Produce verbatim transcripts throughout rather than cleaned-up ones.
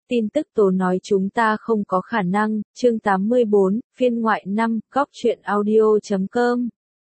Tin tức tố nói chúng ta không có khả năng, chương tám mươi bốn, phiên ngoại năm, góc truyện audio chấm com.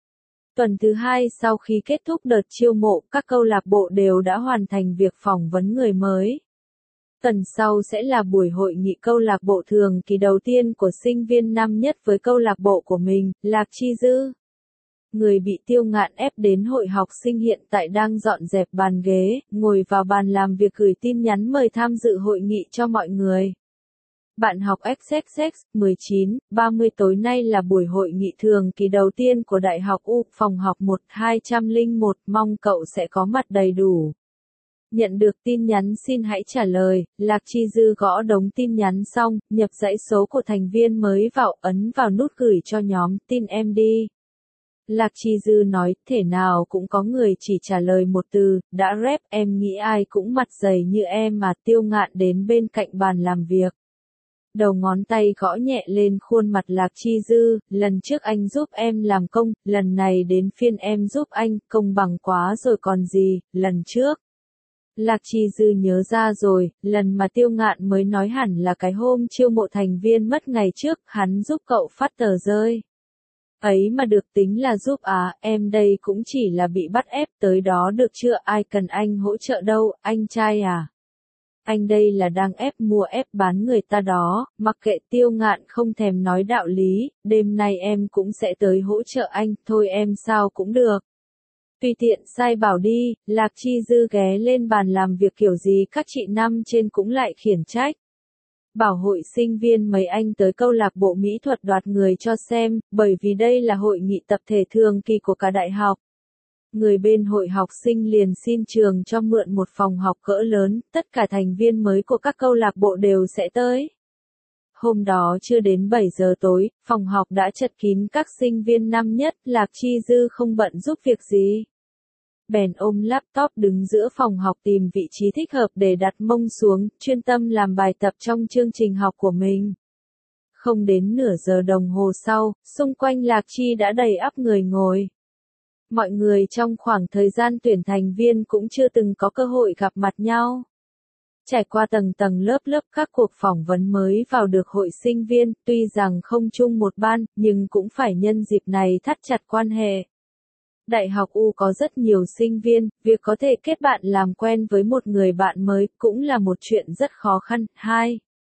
Tuần thứ hai sau khi kết thúc đợt chiêu mộ, các câu lạc bộ đều đã hoàn thành việc phỏng vấn người mới. Tuần sau sẽ là buổi hội nghị câu lạc bộ thường kỳ đầu tiên của sinh viên năm nhất với câu lạc bộ của mình, Lạc Chi Dư. Người bị Tiêu Ngạn ép đến hội học sinh hiện tại đang dọn dẹp bàn ghế, ngồi vào bàn làm việc gửi tin nhắn mời tham dự hội nghị cho mọi người. Bạn học ích ích ích, mười chín, ba mươi tối nay là buổi hội nghị thường kỳ đầu tiên của Đại học U, phòng học một hai không một, mong cậu sẽ có mặt đầy đủ. Nhận được tin nhắn xin hãy trả lời, Lạc Chi Dư gõ đống tin nhắn xong, nhập dãy số của thành viên mới vào, ấn vào nút gửi cho nhóm, tin em đi. Lạc Chi Dư nói, thể nào cũng có người chỉ trả lời một từ, đã rep, em nghĩ ai cũng mặt dày như em mà. Tiêu Ngạn đến bên cạnh bàn làm việc. Đầu ngón tay gõ nhẹ lên khuôn mặt Lạc Chi Dư, lần trước anh giúp em làm công, lần này đến phiên em giúp anh, công bằng quá rồi còn gì, lần trước. Lạc Chi Dư nhớ ra rồi, lần mà Tiêu Ngạn mới nói hẳn là cái hôm chiêu mộ thành viên mất ngày trước, hắn giúp cậu phát tờ rơi. Ấy mà được tính là giúp à, em đây cũng chỉ là bị bắt ép tới đó được chưa, ai cần anh hỗ trợ đâu, anh trai à. Anh đây là đang ép mua ép bán người ta đó, mặc kệ. Tiêu Ngạn không thèm nói đạo lý, đêm nay em cũng sẽ tới hỗ trợ anh, thôi em sao cũng được. Tùy tiện sai bảo đi. Lạc Chi Dư ghé lên bàn làm việc kiểu gì các chị năm trên cũng lại khiển trách. Bảo hội sinh viên mấy anh tới câu lạc bộ mỹ thuật đoạt người cho xem, bởi vì đây là hội nghị tập thể thường kỳ của cả đại học. Người bên hội học sinh liền xin trường cho mượn một phòng học cỡ lớn, tất cả thành viên mới của các câu lạc bộ đều sẽ tới. Hôm đó chưa đến bảy giờ tối, phòng học đã chật kín các sinh viên năm nhất. Lạc Chi Dư không bận giúp việc gì. Bèn ôm laptop đứng giữa phòng học tìm vị trí thích hợp để đặt mông xuống, chuyên tâm làm bài tập trong chương trình học của mình. Không đến nửa giờ đồng hồ sau, xung quanh Lạc Chi đã đầy ắp người ngồi. Mọi người trong khoảng thời gian tuyển thành viên cũng chưa từng có cơ hội gặp mặt nhau. Trải qua tầng tầng lớp lớp các cuộc phỏng vấn mới vào được hội sinh viên, tuy rằng không chung một ban, nhưng cũng phải nhân dịp này thắt chặt quan hệ. Đại học U có rất nhiều sinh viên, việc có thể kết bạn làm quen với một người bạn mới cũng là một chuyện rất khó khăn. hai.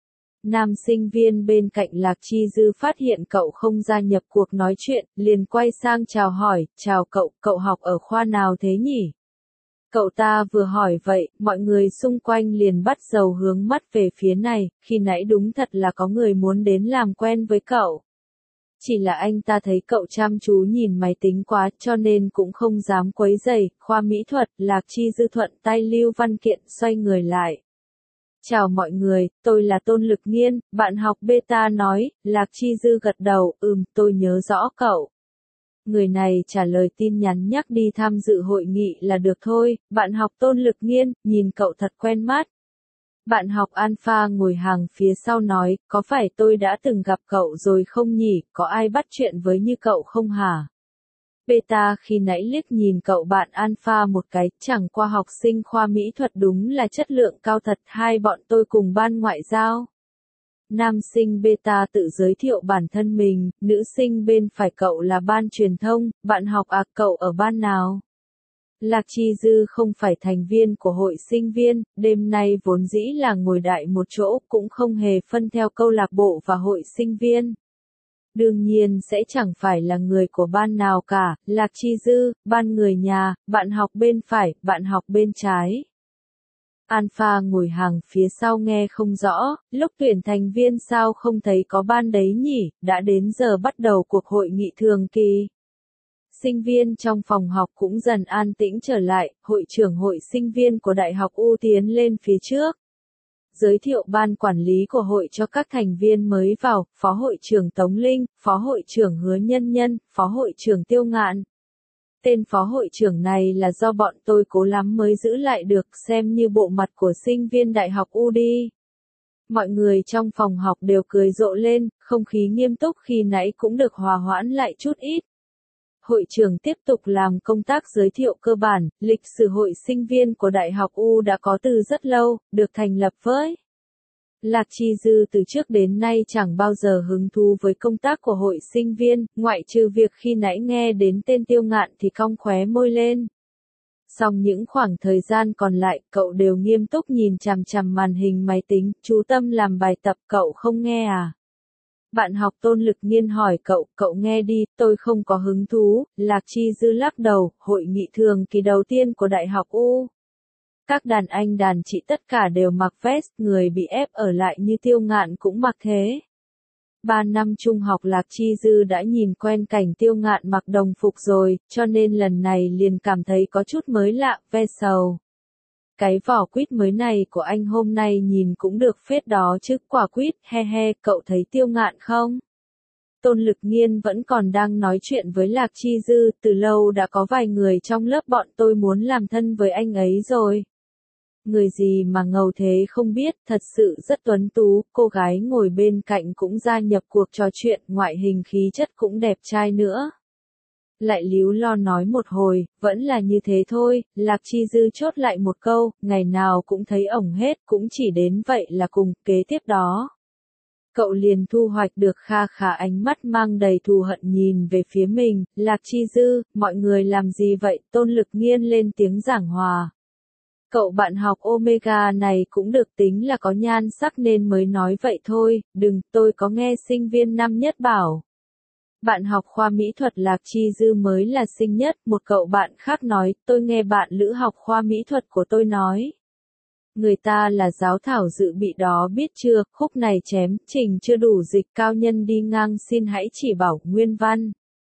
Nam sinh viên bên cạnh Lạc Chi Dư phát hiện cậu không gia nhập cuộc nói chuyện, liền quay sang chào hỏi, chào cậu, cậu học ở khoa nào thế nhỉ? Cậu ta vừa hỏi vậy, mọi người xung quanh liền bắt đầu hướng mắt về phía này, khi nãy đúng thật là có người muốn đến làm quen với cậu. Chỉ là anh ta thấy cậu chăm chú nhìn máy tính quá, cho nên cũng không dám quấy rầy. Khoa mỹ thuật. Lạc Chi Dư thuận tay lưu văn kiện, xoay người lại. Chào mọi người, tôi là Tôn Lực Nghiên, bạn học beta nói. Lạc Chi Dư gật đầu, ừm, tôi nhớ rõ cậu. Người này trả lời tin nhắn nhắc đi tham dự hội nghị là được thôi. Bạn học Tôn Lực Nghiên, nhìn cậu thật quen mắt. Bạn học Alpha ngồi hàng phía sau nói, có phải tôi đã từng gặp cậu rồi không nhỉ, có ai bắt chuyện với như cậu không hả? Beta khi nãy liếc nhìn cậu bạn Alpha một cái, chẳng qua học sinh khoa mỹ thuật đúng là chất lượng cao thật, hai bọn tôi cùng ban ngoại giao. Nam sinh Beta tự giới thiệu bản thân mình, nữ sinh bên phải cậu là ban truyền thông, bạn học à, cậu ở ban nào? Lạc Chi Dư không phải thành viên của hội sinh viên, đêm nay vốn dĩ là ngồi đại một chỗ, cũng không hề phân theo câu lạc bộ và hội sinh viên. Đương nhiên sẽ chẳng phải là người của ban nào cả. Lạc Chi Dư, ban người nhà, bạn học bên phải, bạn học bên trái. Alpha ngồi hàng phía sau nghe không rõ, lúc tuyển thành viên sao không thấy có ban đấy nhỉ, đã đến giờ bắt đầu cuộc hội nghị thường kỳ. Sinh viên trong phòng học cũng dần an tĩnh trở lại, hội trưởng hội sinh viên của Đại học U tiến lên phía trước. Giới thiệu ban quản lý của hội cho các thành viên mới vào, Phó hội trưởng Tống Linh, Phó hội trưởng Hứa Nhân Nhân, Phó hội trưởng Tiêu Ngạn. Tên phó hội trưởng này là do bọn tôi cố lắm mới giữ lại được, xem như bộ mặt của sinh viên Đại học U đi. Mọi người trong phòng học đều cười rộ lên, không khí nghiêm túc khi nãy cũng được hòa hoãn lại chút ít. Hội trưởng tiếp tục làm công tác giới thiệu cơ bản. Lịch sử hội sinh viên của Đại học U đã có từ rất lâu, được thành lập với Lạc Chi Dư từ trước đến nay chẳng bao giờ hứng thú với công tác của hội sinh viên, ngoại trừ việc khi nãy nghe đến tên Tiêu Ngạn thì cong khóe môi lên. Song những khoảng thời gian còn lại, cậu đều nghiêm túc nhìn chằm chằm màn hình máy tính, chú tâm làm bài tập, cậu không nghe à? Bạn học Tôn Lực Nghiên hỏi cậu, cậu nghe đi, tôi không có hứng thú. Lạc Chi Dư lắc đầu, hội nghị thường kỳ đầu tiên của Đại học U. Các đàn anh đàn chị tất cả đều mặc vest, người bị ép ở lại như Tiêu Ngạn cũng mặc thế. Ba năm trung học Lạc Chi Dư đã nhìn quen cảnh Tiêu Ngạn mặc đồng phục rồi, cho nên lần này liền cảm thấy có chút mới lạ, ve sầu. Cái vỏ quýt mới này của anh hôm nay nhìn cũng được phết đó chứ, quả quýt, he he, cậu thấy Tiêu Ngạn không? Tôn Lực Nghiên vẫn còn đang nói chuyện với Lạc Chi Dư, từ lâu đã có vài người trong lớp bọn tôi muốn làm thân với anh ấy rồi. Người gì mà ngầu thế không biết, thật sự rất tuấn tú, cô gái ngồi bên cạnh cũng gia nhập cuộc trò chuyện, ngoại hình khí chất cũng đẹp trai nữa. Lại líu lo nói một hồi, vẫn là như thế thôi. Lạc Chi Dư chốt lại một câu, ngày nào cũng thấy ổng hết, cũng chỉ đến vậy là cùng, kế tiếp đó. Cậu liền thu hoạch được kha khá ánh mắt mang đầy thù hận nhìn về phía mình. Lạc Chi Dư, mọi người làm gì vậy? Tôn Lực Nghiên lên tiếng giảng hòa. Cậu bạn học Omega này cũng được tính là có nhan sắc nên mới nói vậy thôi, đừng, tôi có nghe sinh viên năm nhất bảo. Bạn học khoa mỹ thuật Lạc Chi Dư mới là sinh nhất, một cậu bạn khác nói, tôi nghe bạn lữ học khoa mỹ thuật của tôi nói. Người ta là giáo thảo dự bị đó biết chưa, khúc này chém, trình chưa đủ dịch, cao nhân đi ngang xin hãy chỉ bảo, nguyên văn.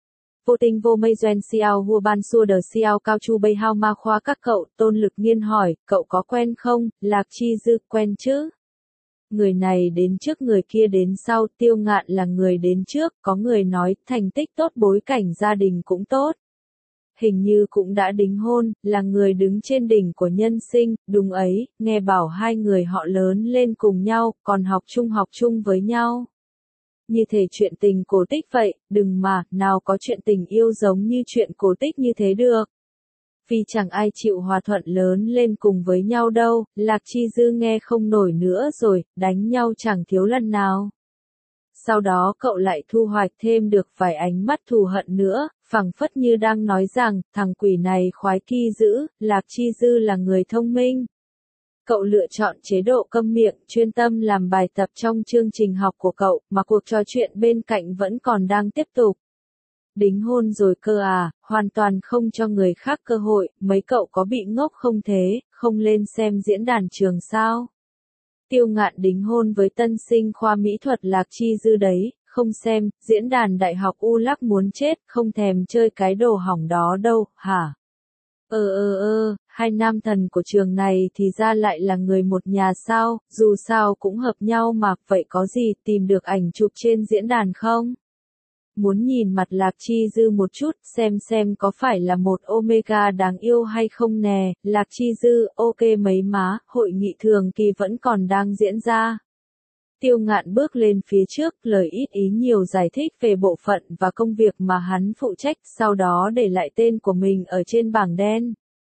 Vô tình vô mây doen xiao hua ban xua đờ xiao cao chu bay hao ma khoa các cậu. Tôn Lực Nghiên hỏi, cậu có quen không? Lạc Chi Dư, quen chứ? Người này đến trước người kia đến sau, Tiêu Ngạn là người đến trước, có người nói, thành tích tốt bối cảnh gia đình cũng tốt. Hình như cũng đã đính hôn, là người đứng trên đỉnh của nhân sinh, đúng ấy, nghe bảo hai người họ lớn lên cùng nhau, còn học chung học chung với nhau. Như thể chuyện tình cổ tích vậy, đừng mà, nào có chuyện tình yêu giống như chuyện cổ tích như thế được. Vì chẳng ai chịu hòa thuận lớn lên cùng với nhau đâu. Lạc Chi Dư nghe không nổi nữa rồi, đánh nhau chẳng thiếu lần nào. Sau đó cậu lại thu hoạch thêm được vài ánh mắt thù hận nữa, phảng phất như đang nói rằng, thằng quỷ này khoái kỳ dữ. Lạc Chi Dư là người thông minh. Cậu lựa chọn chế độ câm miệng, chuyên tâm làm bài tập trong chương trình học của cậu, mà cuộc trò chuyện bên cạnh vẫn còn đang tiếp tục. Đính hôn rồi cơ à, hoàn toàn không cho người khác cơ hội, mấy cậu có bị ngốc không thế, không lên xem diễn đàn trường sao? Tiêu Ngạn đính hôn với tân sinh khoa mỹ thuật Lạc Chi Dư đấy, không xem, diễn đàn đại học U Lắc muốn chết, không thèm chơi cái đồ hỏng đó đâu, hả? Ờ ờ ờ, hai nam thần của trường này thì ra lại là người một nhà sao, dù sao cũng hợp nhau mà, vậy có gì, tìm được ảnh chụp trên diễn đàn không? Muốn nhìn mặt Lạc Chi Dư một chút, xem xem có phải là một Omega đáng yêu hay không nè. Lạc Chi Dư, ok mấy má, hội nghị thường kỳ vẫn còn đang diễn ra. Tiêu Ngạn bước lên phía trước, lời ít ý nhiều giải thích về bộ phận và công việc mà hắn phụ trách, sau đó để lại tên của mình ở trên bảng đen.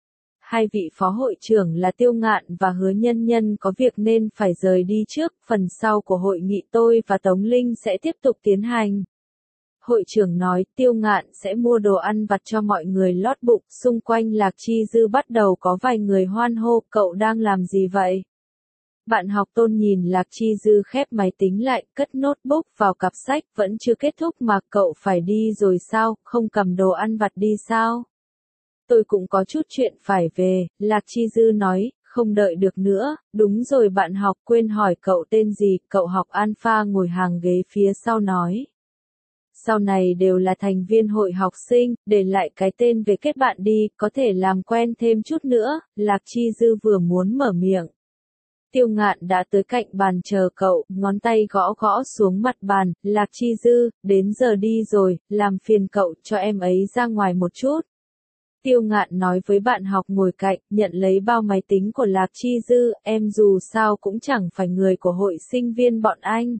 Hai vị phó hội trưởng là Tiêu Ngạn và Hứa Nhân Nhân có việc nên phải rời đi trước, phần sau của hội nghị tôi và Tống Linh sẽ tiếp tục tiến hành. Hội trưởng nói, Tiêu Ngạn sẽ mua đồ ăn vặt cho mọi người lót bụng, xung quanh Lạc Chi Dư bắt đầu có vài người hoan hô, cậu đang làm gì vậy? Bạn học Tôn nhìn Lạc Chi Dư khép máy tính lại, cất notebook vào cặp sách, vẫn chưa kết thúc mà cậu phải đi rồi sao, không cầm đồ ăn vặt đi sao? Tôi cũng có chút chuyện phải về, Lạc Chi Dư nói, không đợi được nữa, đúng rồi bạn học quên hỏi cậu tên gì, cậu học Alpha ngồi hàng ghế phía sau nói. Sau này đều là thành viên hội học sinh, để lại cái tên về kết bạn đi, có thể làm quen thêm chút nữa. Lạc Chi Dư vừa muốn mở miệng. Tiêu Ngạn đã tới cạnh bàn chờ cậu, ngón tay gõ gõ xuống mặt bàn. Lạc Chi Dư, đến giờ đi rồi, làm phiền cậu cho em ấy ra ngoài một chút. Tiêu Ngạn nói với bạn học ngồi cạnh, nhận lấy bao máy tính của Lạc Chi Dư, em dù sao cũng chẳng phải người của hội sinh viên bọn anh.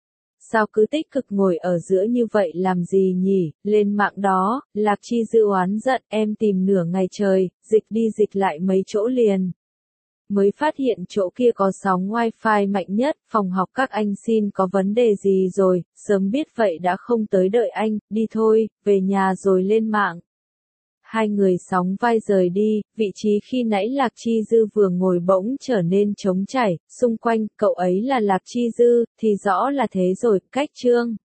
Sao cứ tích cực ngồi ở giữa như vậy làm gì nhỉ, lên mạng đó. Lạc Chi Dư oán giận, em tìm nửa ngày trời, dịch đi dịch lại mấy chỗ liền. mới phát hiện chỗ kia có sóng wifi mạnh nhất, phòng học các anh xin có vấn đề gì rồi, sớm biết vậy đã không tới đợi anh, đi thôi, về nhà rồi lên mạng. Hai người sóng vai rời đi, vị trí khi nãy Lạc Chi Dư vừa ngồi bỗng trở nên trống trải, xung quanh, cậu ấy là Lạc Chi Dư, thì rõ là thế rồi, cách Trương